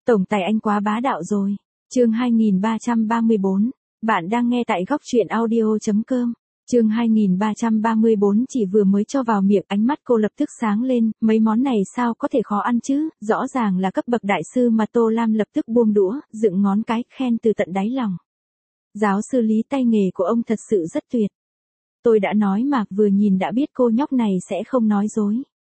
Tổng tài anh quá bá đạo rồi. Chương 2334. Bạn đang nghe tại góc truyện audio.com. Chương 2334 chỉ vừa mới cho vào miệng, ánh mắt cô lập tức sáng lên, mấy món này sao có thể khó ăn chứ, rõ ràng là cấp bậc đại sư mà. Tô Lam lập tức buông đũa, dựng ngón cái, khen từ tận đáy lòng. Giáo sư Lý, tay nghề của ông thật sự rất tuyệt. Tôi đã nói mà, vừa nhìn đã biết cô nhóc này sẽ không nói dối.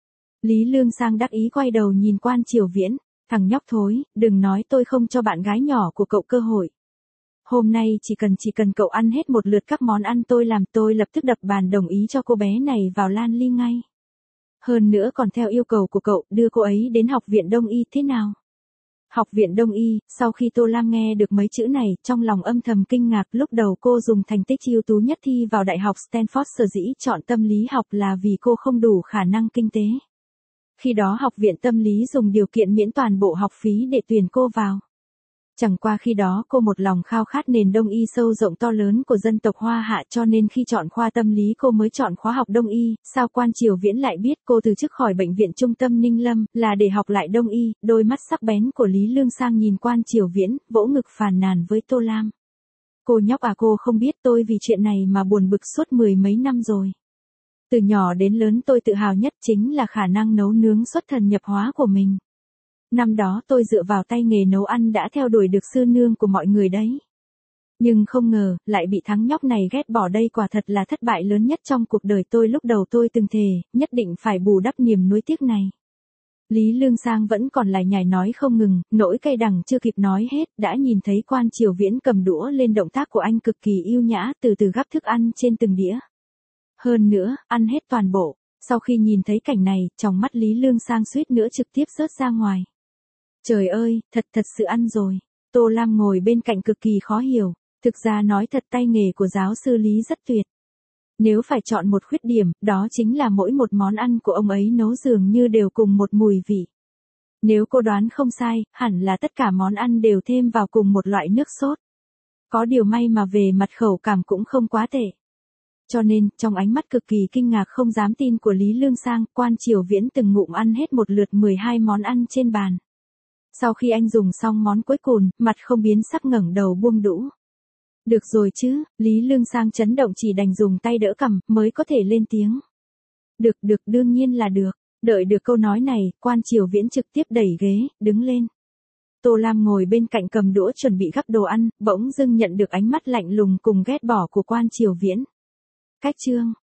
Lý Lương Sang đắc ý quay đầu nhìn Quan Triều Viễn, thằng nhóc thối, đừng nói tôi không cho bạn gái nhỏ của cậu cơ hội. Hôm nay chỉ cần cậu ăn hết một lượt các món ăn tôi làm, tôi lập tức đập bàn đồng ý cho cô bé này vào Lan Ly ngay. Hơn nữa còn theo yêu cầu của cậu, đưa cô ấy đến học viện Đông Y thế nào? Học viện Đông Y, sau khi Tô Lam nghe được mấy chữ này, trong lòng âm thầm kinh ngạc. Lúc đầu cô dùng thành tích ưu tú nhất thi vào Đại học Stanford, sở dĩ chọn tâm lý học là vì cô không đủ khả năng kinh tế. Khi đó học viện tâm lý dùng điều kiện miễn toàn bộ học phí để tuyển cô vào. Chẳng qua khi đó cô một lòng khao khát nền Đông Y sâu rộng to lớn của dân tộc Hoa Hạ, cho nên khi chọn khoa tâm lý cô mới chọn khóa học Đông Y. Sao Quan Triều Viễn lại biết cô từ chức khỏi bệnh viện trung tâm Ninh Lâm là để học lại Đông Y? Đôi mắt sắc bén của Lý Lương Sang nhìn Quan Triều Viễn, vỗ ngực phàn nàn với Tô Lam. Cô nhóc à, cô không biết tôi vì chuyện này mà buồn bực suốt mười mấy năm rồi. Từ nhỏ đến lớn tôi tự hào nhất chính là khả năng nấu nướng xuất thần nhập hóa của mình. Năm đó tôi dựa vào tay nghề nấu ăn đã theo đuổi được sư nương của mọi người đấy. Nhưng không ngờ, lại bị thằng nhóc này ghét bỏ, đây quả thật là thất bại lớn nhất trong cuộc đời tôi. Lúc đầu tôi từng thề, nhất định phải bù đắp niềm nuối tiếc này. Lý Lương Sang vẫn còn lải nhải nói không ngừng, nỗi cay đắng chưa kịp nói hết, đã nhìn thấy Quan Triều Viễn cầm đũa lên, động tác của anh cực kỳ yêu nhã, từ từ gắp thức ăn trên từng đĩa. Hơn nữa, ăn hết toàn bộ. Sau khi nhìn thấy cảnh này, trong mắt Lý Lương Sang suýt nữa trực tiếp rớt ra ngoài. Trời ơi, thật sự ăn rồi. Tô Lam ngồi bên cạnh cực kỳ khó hiểu. Thực ra nói thật, tay nghề của giáo sư Lý rất tuyệt. Nếu phải chọn một khuyết điểm, đó chính là mỗi một món ăn của ông ấy nấu dường như đều cùng một mùi vị. Nếu cô đoán không sai, hẳn là tất cả món ăn đều thêm vào cùng một loại nước sốt. Có điều may mà về mặt khẩu cảm cũng không quá tệ. Cho nên, trong ánh mắt cực kỳ kinh ngạc không dám tin của Lý Lương Sang, Quan Triều Viễn từng ngụm ăn hết một lượt 12 món ăn trên bàn. Sau khi anh dùng xong món cuối cùng, mặt không biến sắc ngẩng đầu buông đũa. Được rồi chứ, Lý Lương Sang chấn động chỉ đành dùng tay đỡ cằm, mới có thể lên tiếng. Được, đương nhiên là được. Đợi được câu nói này, Quan Triều Viễn trực tiếp đẩy ghế, đứng lên. Tô Lam ngồi bên cạnh cầm đũa chuẩn bị gắp đồ ăn, bỗng dưng nhận được ánh mắt lạnh lùng cùng ghét bỏ của Quan Triều Viễn. Cách chương